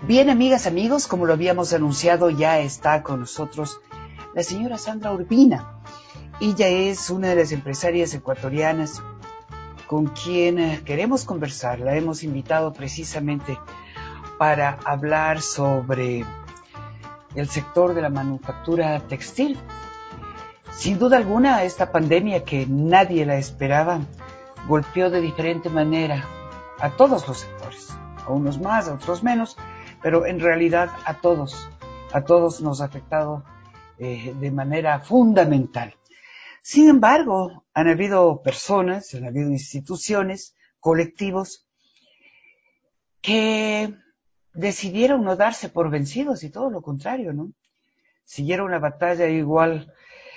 Bien, amigas, amigos, como lo habíamos anunciado, ya está con nosotros la señora Sandra Urbina. Ella es una de las empresarias ecuatorianas con quien queremos conversar. La hemos invitado precisamente para hablar sobre el sector de la manufactura textil. Sin duda alguna, esta pandemia que nadie la esperaba golpeó de diferente manera a todos los sectores, a unos más, a otros menos, pero en realidad a todos nos ha afectado de manera fundamental. Sin embargo, han habido personas, han habido instituciones, colectivos, que decidieron no darse por vencidos y todo lo contrario, ¿no? Siguieron la batalla igual.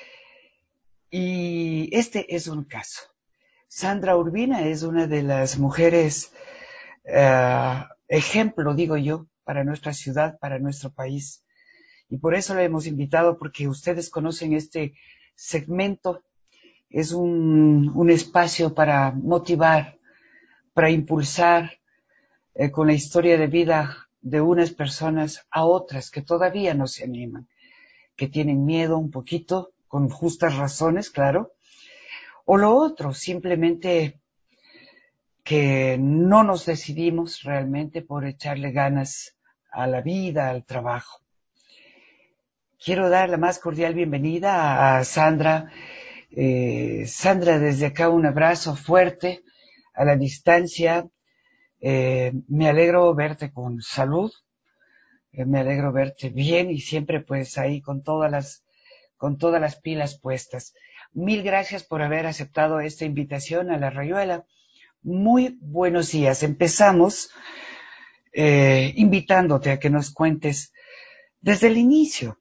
Y este es un caso. Sandra Urbina es una de las mujeres ejemplo, digo yo, para nuestra ciudad, para nuestro país. Y por eso la hemos invitado, porque ustedes conocen este segmento. Es un espacio para motivar, para impulsar con la historia de vida de unas personas a otras que todavía no se animan, que tienen miedo un poquito, con justas razones, claro. O lo otro, simplemente que no nos decidimos realmente por echarle ganas a la vida, al trabajo. Quiero dar la más cordial bienvenida a Sandra. Sandra, desde acá un abrazo fuerte a la distancia. Me alegro verte con salud, me alegro verte bien y siempre pues ahí con todas las pilas puestas. Mil gracias por haber aceptado esta invitación a La Rayuela. Muy buenos días. Empezamos invitándote a que nos cuentes desde el inicio,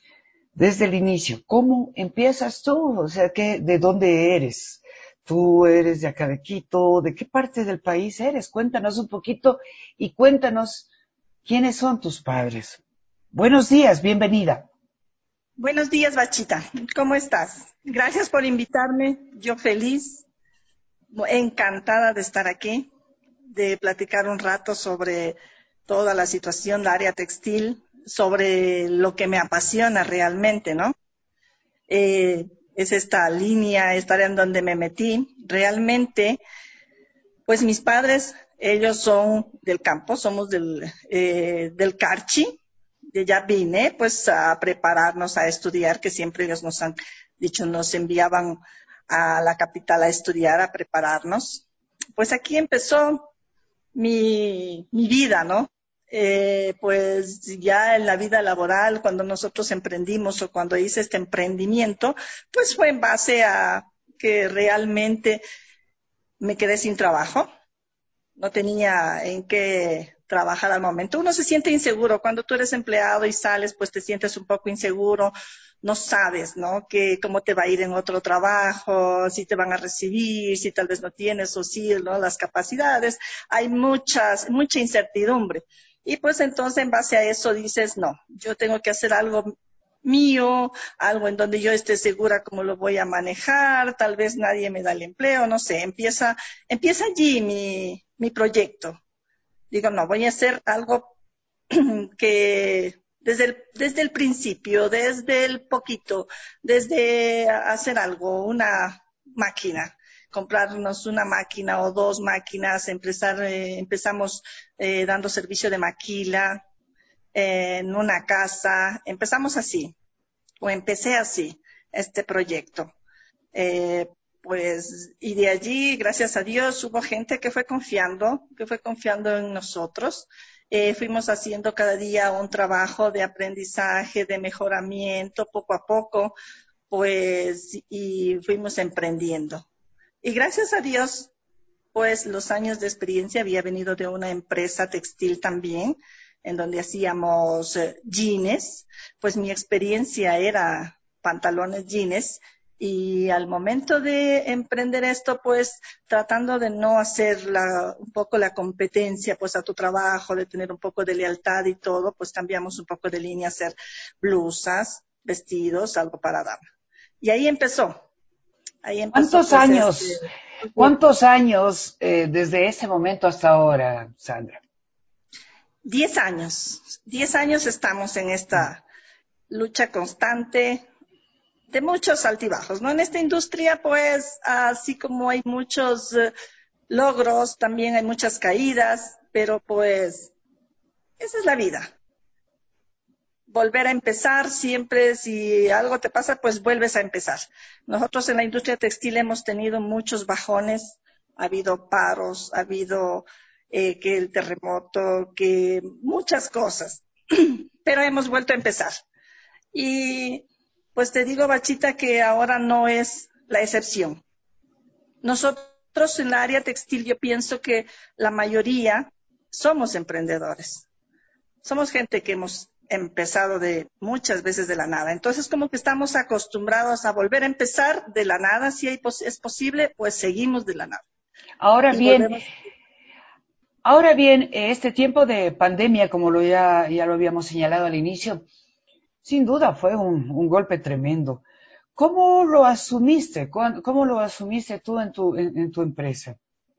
¿cómo empiezas tú? O sea, ¿de dónde eres? ¿Tú eres de acá de Quito? ¿De qué parte del país eres? Cuéntanos un poquito y cuéntanos quiénes son tus padres. Buenos días, bienvenida. Buenos días, Bachita. ¿Cómo estás? Gracias por invitarme. Yo feliz, encantada de estar aquí, de platicar un rato sobre toda la situación del área textil, sobre lo que me apasiona realmente, ¿no? Es esta línea, esta área en donde me metí. Realmente, pues mis padres, ellos son del campo, somos del Carchi. De ya vine pues a prepararnos a estudiar, que siempre ellos nos han dicho, nos enviaban a la capital a estudiar, a prepararnos. Pues aquí empezó mi vida, ¿no? Pues ya en la vida laboral, cuando nosotros emprendimos o cuando hice este emprendimiento, pues fue en base a que realmente me quedé sin trabajo, no tenía en qué trabajar al momento. Uno se siente inseguro cuando tú eres empleado y sales, pues te sientes un poco inseguro, no sabes, ¿no? Que cómo te va a ir en otro trabajo, si te van a recibir, si tal vez no tienes o sí, ¿no? Las capacidades. Hay mucha incertidumbre. Y pues entonces en base a eso dices, no, yo tengo que hacer algo mío, algo en donde yo esté segura cómo lo voy a manejar, tal vez nadie me da el empleo, no sé, empieza allí mi proyecto. Digo, no, voy a hacer algo que desde el principio, desde el poquito, desde hacer algo, una máquina, comprarnos una máquina o dos máquinas, empezamos dando servicio de maquila en una casa, empezamos así, o empecé así, este proyecto. Eh, pues, y de allí, gracias a Dios, hubo gente que fue confiando en nosotros. Fuimos haciendo cada día un trabajo de aprendizaje, de mejoramiento, poco a poco, pues, y fuimos emprendiendo. Y gracias a Dios, pues, los años de experiencia había venido de una empresa textil también, en donde hacíamos jeans, pues mi experiencia era pantalones jeans y al momento de emprender esto, pues tratando de no hacer un poco la competencia pues a tu trabajo, de tener un poco de lealtad y todo, pues cambiamos un poco de línea a hacer blusas, vestidos, algo para dama. Y ahí empezó ¿Cuántos pues años, proyecto. desde ese momento hasta ahora, Sandra? 10 años estamos en esta lucha constante de muchos altibajos, ¿no? En esta industria, pues, así como hay muchos logros, también hay muchas caídas, pero pues, esa es la vida. Volver a empezar siempre, si algo te pasa, pues vuelves a empezar. Nosotros en la industria textil hemos tenido muchos bajones, ha habido paros, ha habido que el terremoto, que muchas cosas, pero hemos vuelto a empezar. Y pues te digo, Bachita, que ahora no es la excepción. Nosotros en la área textil yo pienso que la mayoría somos emprendedores. Somos gente que hemos empezado de muchas veces de la nada. Entonces como que estamos acostumbrados a volver a empezar de la nada. Si es posible, pues seguimos de la nada. Ahora Y bien, volvemos. este tiempo de pandemia, como ya lo habíamos señalado al inicio, sin duda fue un golpe tremendo. ¿Cómo lo asumiste? ¿Cómo lo asumiste tú en tu empresa?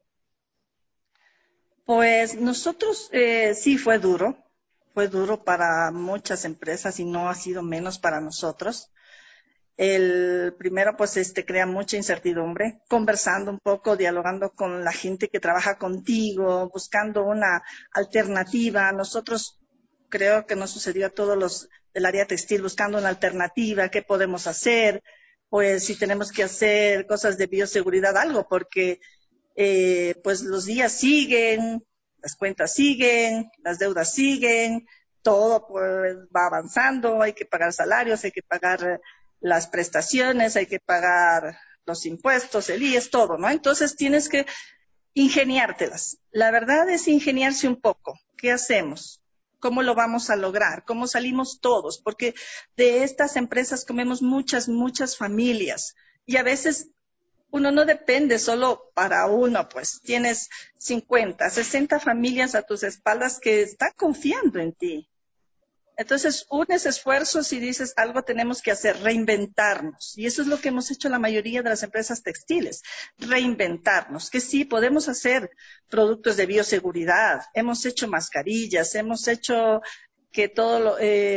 Pues nosotros sí fue duro para muchas empresas y no ha sido menos para nosotros. El primero, pues, crea mucha incertidumbre, conversando un poco, dialogando con la gente que trabaja contigo, buscando una alternativa. Nosotros creo que nos sucedió a todos los del área textil, buscando una alternativa, qué podemos hacer, pues si tenemos que hacer cosas de bioseguridad, algo, porque pues los días siguen, las cuentas siguen, las deudas siguen, todo pues va avanzando, hay que pagar salarios, hay que pagar las prestaciones, hay que pagar los impuestos, el IES, todo, ¿no? Entonces tienes que ingeniártelas. La verdad es ingeniarse un poco. ¿Qué hacemos? ¿Cómo lo vamos a lograr? ¿Cómo salimos todos? Porque de estas empresas comemos muchas familias y a veces uno no depende solo para uno, pues tienes 50, 60 familias a tus espaldas que están confiando en ti. Entonces, unes esfuerzos y dices, algo tenemos que hacer, reinventarnos. Y eso es lo que hemos hecho la mayoría de las empresas textiles, reinventarnos, que sí, podemos hacer productos de bioseguridad, hemos hecho mascarillas, hemos hecho que todo lo,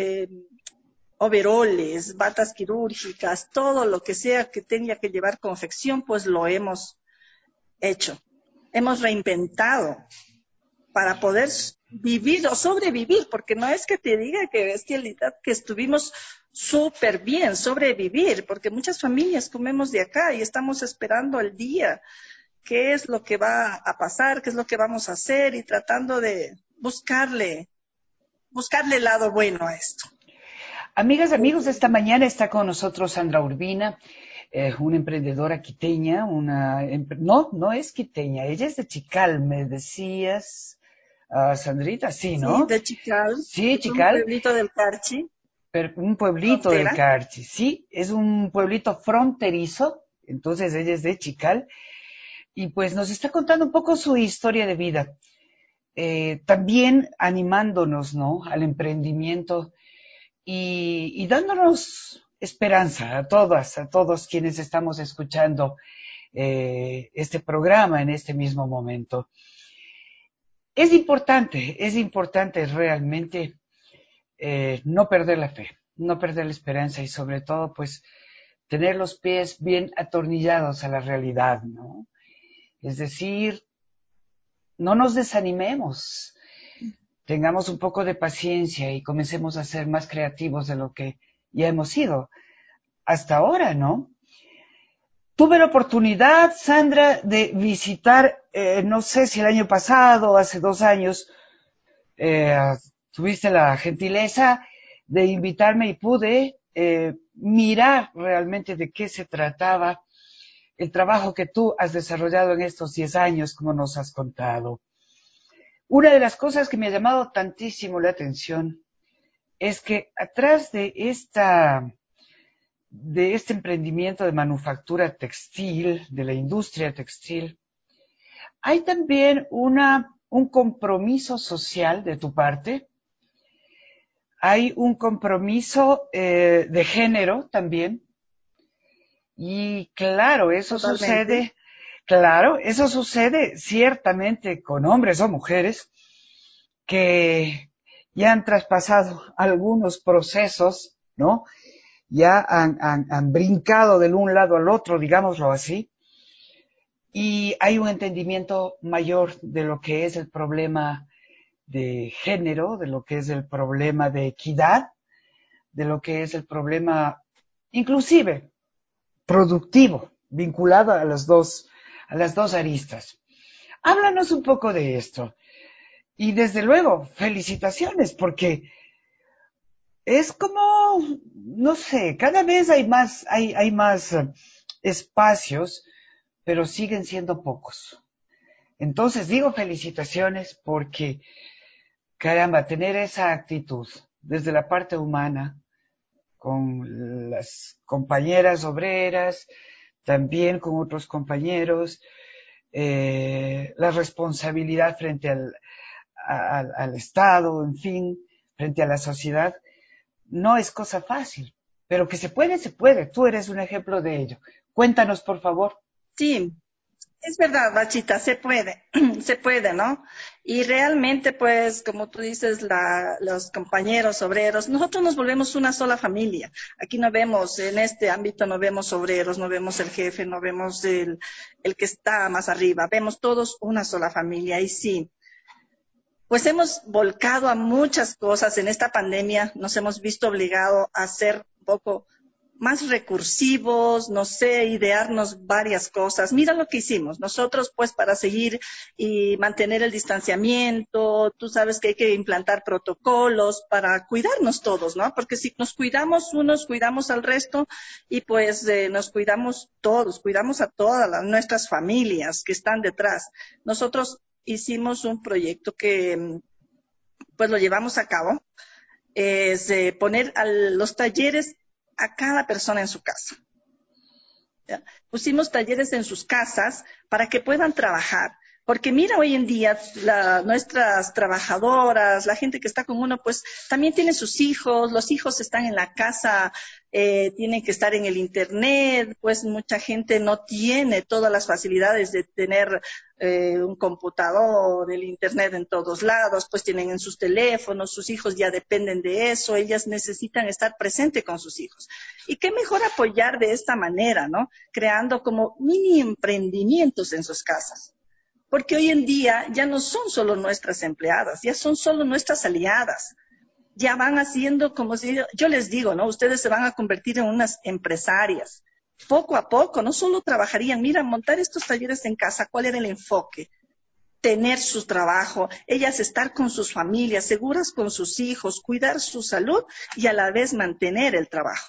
overoles, batas quirúrgicas, todo lo que sea que tenga que llevar confección, pues lo hemos hecho. Hemos reinventado para poder vivir o sobrevivir, porque no es que te diga que bestialidad, que estuvimos súper bien, sobrevivir, porque muchas familias comemos de acá y estamos esperando el día, qué es lo que va a pasar, qué es lo que vamos a hacer y tratando de buscarle el lado bueno a esto. Amigas, amigos, esta mañana está con nosotros Sandra Urbina, una emprendedora quiteña, no es quiteña, ella es de Chical, me decías, Sandrita, sí, Sí, ¿no? de Chical, Sí, es un Chical, pueblito del Carchi, pero un pueblito del frontera. Carchi, sí, es un pueblito fronterizo, entonces ella es de Chical, y pues nos está contando un poco su historia de vida, también animándonos, ¿no?, al emprendimiento y dándonos esperanza a todos quienes estamos escuchando este programa en este mismo momento. Es importante realmente no perder la fe, no perder la esperanza y sobre todo pues tener los pies bien atornillados a la realidad, ¿no? Es decir, no nos desanimemos, tengamos un poco de paciencia y comencemos a ser más creativos de lo que ya hemos sido hasta ahora, ¿no? Tuve la oportunidad, Sandra, de visitar, no sé si el año pasado o hace 2 años, eh, tuviste la gentileza de invitarme y pude mirar realmente de qué se trataba el trabajo que tú has desarrollado en estos 10 años, como nos has contado. Una de las cosas que me ha llamado tantísimo la atención es que atrás de este emprendimiento de manufactura textil, de la industria textil, hay también un compromiso social de tu parte, hay un compromiso de género también, y Totalmente. claro, eso sucede ciertamente con hombres o mujeres, que ya han traspasado algunos procesos, ¿no? Ya han brincado del un lado al otro, digámoslo así, y hay un entendimiento mayor de lo que es el problema de género, de lo que es el problema de equidad, de lo que es el problema inclusive productivo, vinculado a las dos aristas. Háblanos un poco de esto. Y desde luego, felicitaciones, porque es como, no sé, cada vez hay más espacios, pero siguen siendo pocos. Entonces digo felicitaciones porque, caramba, tener esa actitud desde la parte humana, con las compañeras obreras, también con otros compañeros, la responsabilidad frente al Estado, en fin, frente a la sociedad, no es cosa fácil, pero que se puede, se puede. Tú eres un ejemplo de ello. Cuéntanos, por favor. Sí, es verdad, Bachita, se puede, se puede, ¿no? Y realmente, pues, como tú dices, los compañeros obreros, nosotros nos volvemos una sola familia. Aquí no vemos, en este ámbito no vemos obreros, no vemos el jefe, no vemos el que está más arriba, vemos todos una sola familia. Y sí, pues hemos volcado a muchas cosas en esta pandemia, nos hemos visto obligados a ser un poco más recursivos, no sé, idearnos varias cosas. Mira lo que hicimos. Nosotros, pues, para seguir y mantener el distanciamiento, tú sabes que hay que implantar protocolos para cuidarnos todos, ¿no? Porque si nos cuidamos unos, cuidamos al resto y pues nos cuidamos todos, cuidamos a todas nuestras familias que están detrás. Nosotros hicimos un proyecto que pues lo llevamos a cabo, es poner los talleres a cada persona en su casa. ¿Ya? Pusimos talleres en sus casas para que puedan trabajar. Porque mira, hoy en día nuestras trabajadoras, la gente que está con uno, pues también tiene sus hijos, los hijos están en la casa, tienen que estar en el internet, pues mucha gente no tiene todas las facilidades de tener un computador, el internet en todos lados, pues tienen en sus teléfonos, sus hijos ya dependen de eso, ellas necesitan estar presentes con sus hijos. Y qué mejor apoyar de esta manera, ¿no? Creando como mini emprendimientos en sus casas. Porque hoy en día ya no son solo nuestras empleadas, ya son solo nuestras aliadas. Ya van haciendo, como si yo les digo, ¿no? Ustedes se van a convertir en unas empresarias. Poco a poco, no solo trabajarían, mira, montar estos talleres en casa, ¿cuál era el enfoque? Tener su trabajo, ellas estar con sus familias, seguras con sus hijos, cuidar su salud y a la vez mantener el trabajo.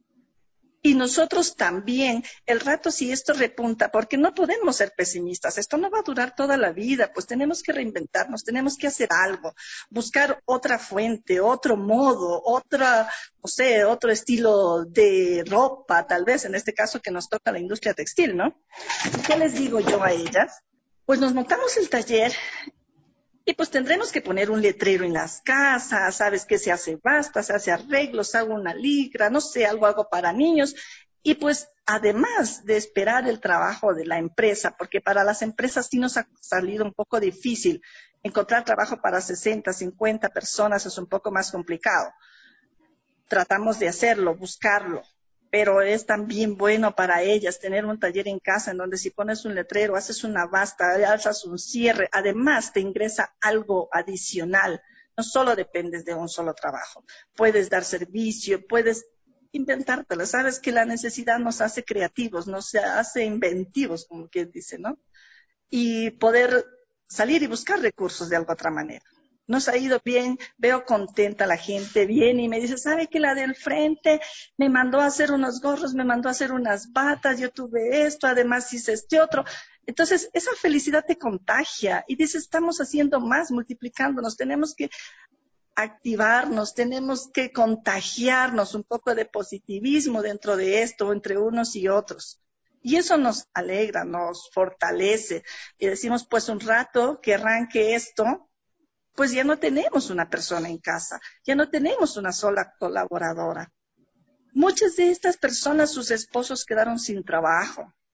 Y nosotros también, el rato si esto repunta, porque no podemos ser pesimistas, esto no va a durar toda la vida, pues tenemos que reinventarnos, tenemos que hacer algo, buscar otra fuente, otro modo, otra, no sé, otro estilo de ropa, tal vez en este caso que nos toca la industria textil, ¿no? ¿Qué les digo yo a ellas? Pues nos montamos el taller y pues tendremos que poner un letrero en las casas, sabes que se hace basta, se hace arreglos, hago una ligra, no sé, algo para niños. Y pues además de esperar el trabajo de la empresa, porque para las empresas sí nos ha salido un poco difícil encontrar trabajo para 60, 50 personas, es un poco más complicado. Tratamos de hacerlo, buscarlo, pero es también bueno para ellas tener un taller en casa en donde si pones un letrero, haces una basta, haces un cierre, además te ingresa algo adicional. No solo dependes de un solo trabajo, puedes dar servicio, puedes inventártelo. Sabes que la necesidad nos hace creativos, nos hace inventivos, como quien dice, ¿no? Y poder salir y buscar recursos de alguna otra manera. Nos ha ido bien, veo contenta la gente, viene y me dice, ¿sabe que la del frente me mandó a hacer unos gorros, me mandó a hacer unas batas, yo tuve esto, además hice este otro? Entonces, esa felicidad te contagia y dices, estamos haciendo más, multiplicándonos, tenemos que activarnos, tenemos que contagiarnos un poco de positivismo dentro de esto, entre unos y otros. Y eso nos alegra, nos fortalece. Y decimos, pues un rato que arranque esto, pues ya no tenemos una persona en casa, ya no tenemos una sola colaboradora. Muchas de estas personas, sus esposos quedaron sin trabajo.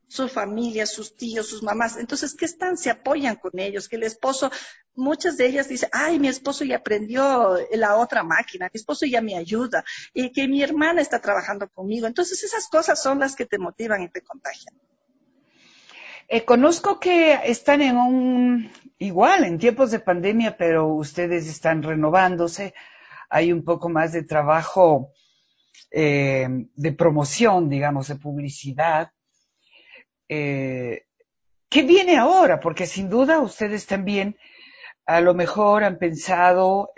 su familia, sus tíos, sus mamás. Entonces, ¿qué están? Se apoyan con ellos, que el esposo, muchas de ellas dicen, ay, mi esposo ya aprendió la otra máquina, mi esposo ya me ayuda, y que mi hermana está trabajando conmigo. Entonces, esas cosas son las que te motivan y te contagian. Conozco que están igual en tiempos de pandemia, pero ustedes están renovándose. Hay un poco más de trabajo de promoción, digamos, de publicidad. ¿Qué viene ahora? Porque sin duda ustedes también a lo mejor han pensado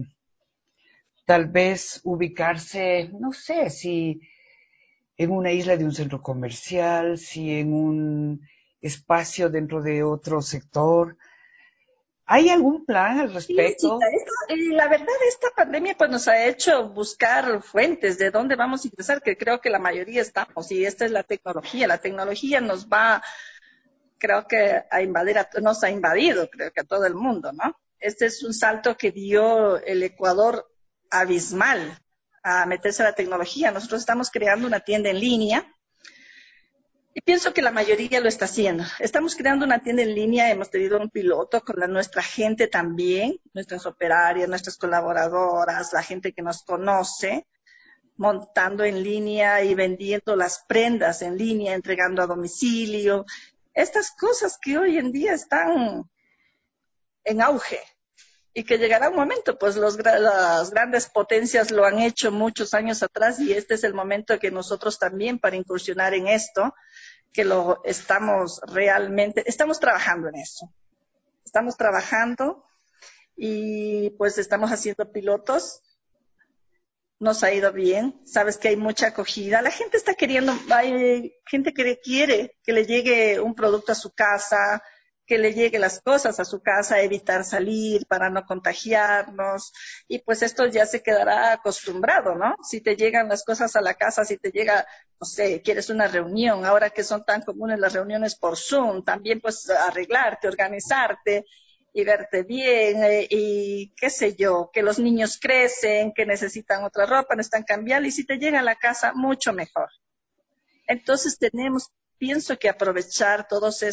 tal vez ubicarse, no sé, si en una isla de un centro comercial, si en un espacio dentro de otro sector. ¿Hay algún plan al Sí, Chita, respecto? la verdad, esta pandemia pues nos ha hecho buscar fuentes de dónde vamos a ingresar, que creo que la mayoría estamos, y esta es la tecnología. La tecnología nos va, creo que a invadir, nos ha invadido, creo que a todo el mundo, ¿no? Este es un salto que dio el Ecuador abismal a meterse a la tecnología. Nosotros estamos creando una tienda en línea y pienso que la mayoría lo está haciendo. Estamos creando una tienda en línea, hemos tenido un piloto con nuestra gente también, nuestras operarias, nuestras colaboradoras, la gente que nos conoce, montando en línea y vendiendo las prendas en línea, entregando a domicilio. Estas cosas que hoy en día están en auge y que llegará un momento, pues las grandes potencias lo han hecho muchos años atrás y este es el momento que nosotros también para incursionar en esto, que lo estamos realmente, estamos trabajando en eso, estamos trabajando y pues estamos haciendo pilotos, nos ha ido bien, sabes que hay mucha acogida, la gente está queriendo, hay gente que quiere que le llegue un producto a su casa, que le llegue las cosas a su casa, evitar salir para no contagiarnos, y pues esto ya se quedará acostumbrado, ¿no? Si te llegan las cosas a la casa, si te llega, no sé, quieres una reunión, ahora que son tan comunes las reuniones por Zoom, también pues arreglarte, organizarte, y verte bien, y qué sé yo, que los niños crecen, que necesitan otra ropa, necesitan cambiar, y si te llega a la casa, mucho mejor. Entonces tenemos, pienso que aprovechar todos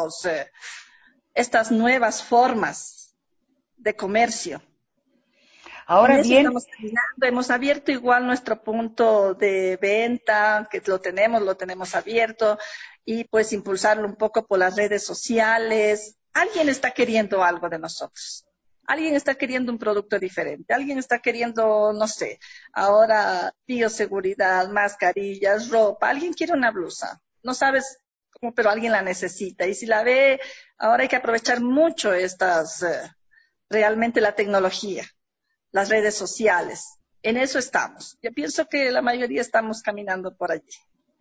estas nuevas formas de comercio. En Ahora eso bien, estamos caminando, hemos abierto igual nuestro punto de venta, que lo tenemos abierto, y pues impulsarlo un poco por las redes sociales. Alguien está queriendo algo de nosotros. Alguien está queriendo un producto diferente. Alguien está queriendo, no sé, ahora bioseguridad, mascarillas, ropa. Alguien quiere una blusa. No sabes cómo, pero alguien la necesita. Y si la ve, ahora hay que aprovechar mucho realmente la tecnología, las redes sociales. En eso estamos. Yo pienso que la mayoría estamos caminando por allí.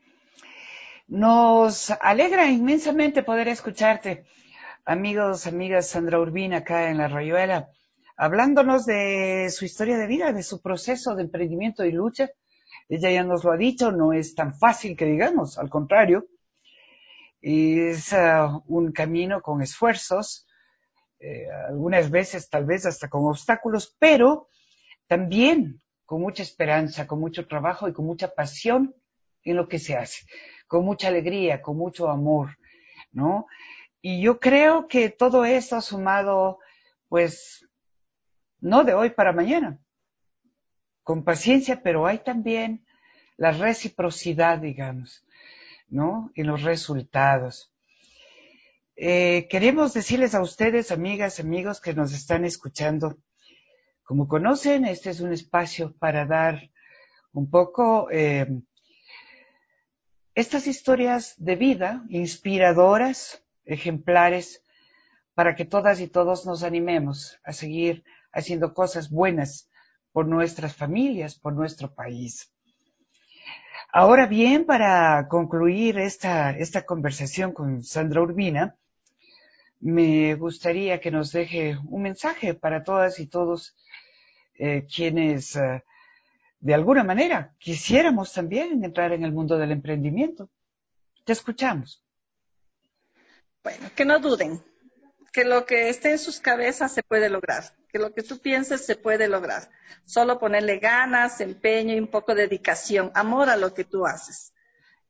nos alegra inmensamente poder escucharte, amigos, amigas, Sandra Urbina, acá en La Rayuela, hablándonos de su historia de vida, de su proceso de emprendimiento y lucha. Ella ya nos lo ha dicho, no es tan fácil que digamos, al contrario, es un camino con esfuerzos, algunas veces tal vez hasta con obstáculos, pero también con mucha esperanza, con mucho trabajo y con mucha pasión en lo que se hace, con mucha alegría, con mucho amor, ¿no? Y yo creo que todo esto ha sumado, pues, no de hoy para mañana, con paciencia, pero hay también la reciprocidad, digamos, ¿no? En los resultados. Queremos decirles a ustedes, amigas, amigos que nos están escuchando, como conocen, este es un espacio para dar un poco estas historias de vida inspiradoras, ejemplares, para que todas y todos nos animemos a seguir haciendo cosas buenas por nuestras familias, por nuestro país. Ahora bien, para concluir esta conversación con Sandra Urbina, me gustaría que nos deje un mensaje para todas y todos quienes de alguna manera quisiéramos también entrar en el mundo del emprendimiento. Te escuchamos. Bueno, que no duden, que lo que esté en sus cabezas se puede lograr, que lo que tú pienses se puede lograr. Solo ponerle ganas, empeño y un poco de dedicación, amor a lo que tú haces.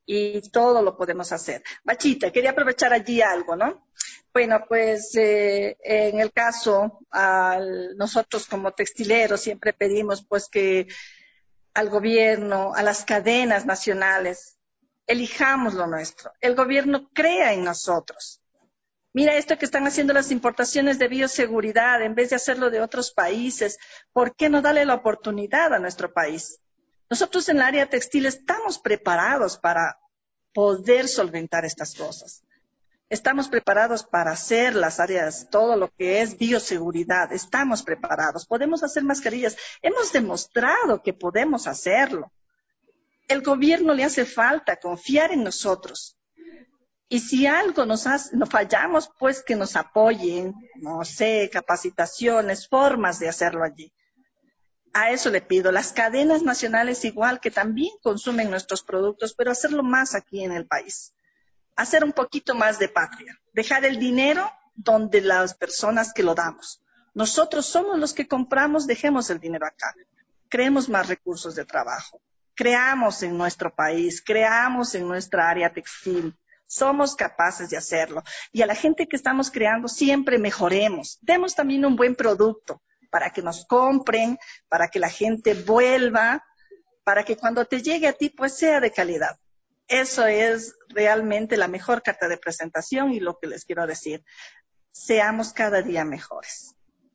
y todo lo podemos hacer. Bachita, quería aprovechar allí algo, ¿no? Bueno, pues en el caso, nosotros como textileros siempre pedimos pues que al gobierno, a las cadenas nacionales, elijamos lo nuestro. El gobierno crea en nosotros. Mira esto que están haciendo las importaciones de bioseguridad, en vez de hacerlo de otros países, ¿por qué no darle la oportunidad a nuestro país? Nosotros en el área textil estamos preparados para poder solventar estas cosas. Estamos preparados para hacer las áreas, todo lo que es bioseguridad. Estamos preparados. Podemos hacer mascarillas. Hemos demostrado que podemos hacerlo. El gobierno le hace falta confiar en nosotros. Y si algo nos fallamos, pues que nos apoyen, no sé, capacitaciones, formas de hacerlo allí. A eso le pido. Las cadenas nacionales igual que también consumen nuestros productos, pero hacerlo más aquí en el país. Hacer un poquito más de patria. Dejar el dinero donde las personas que lo damos. Nosotros somos los que compramos, dejemos el dinero acá. Creemos más recursos de trabajo. Creamos en nuestro país, creamos en nuestra área textil. Somos capaces de hacerlo. Y a la gente que estamos creando siempre mejoremos. Demos también un buen producto para que nos compren, para que la gente vuelva, para que cuando te llegue a ti pues sea de calidad. Eso es realmente la mejor carta de presentación y lo que les quiero decir. Seamos cada día mejores.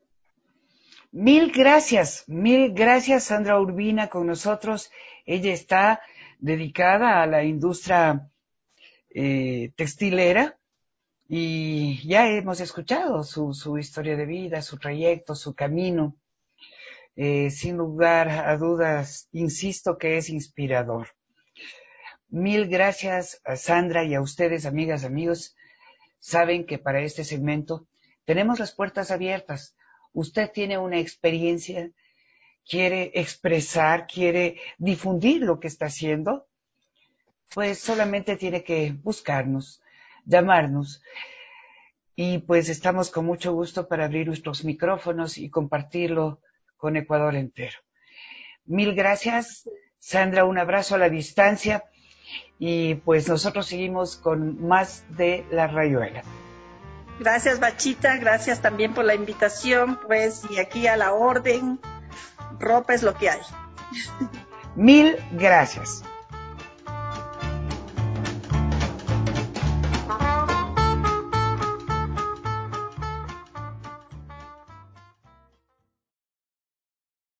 Mil gracias Sandra Urbina con nosotros. Ella está dedicada a la industria textilera y ya hemos escuchado su historia de vida, su trayecto, su camino. Sin lugar a dudas, insisto que es inspirador. Mil gracias a Sandra y a ustedes, amigas, amigos. Saben que para este segmento tenemos las puertas abiertas. Usted tiene una experiencia, quiere expresar, quiere difundir lo que está haciendo, pues solamente tiene que buscarnos, llamarnos. Y pues estamos con mucho gusto para abrir nuestros micrófonos y compartirlo con Ecuador entero. Mil gracias, Sandra, un abrazo a la distancia y pues nosotros seguimos con más de La Rayuela. Gracias, Bachita, gracias también por la invitación, pues, y aquí a la orden, ropa es lo que hay. Mil gracias.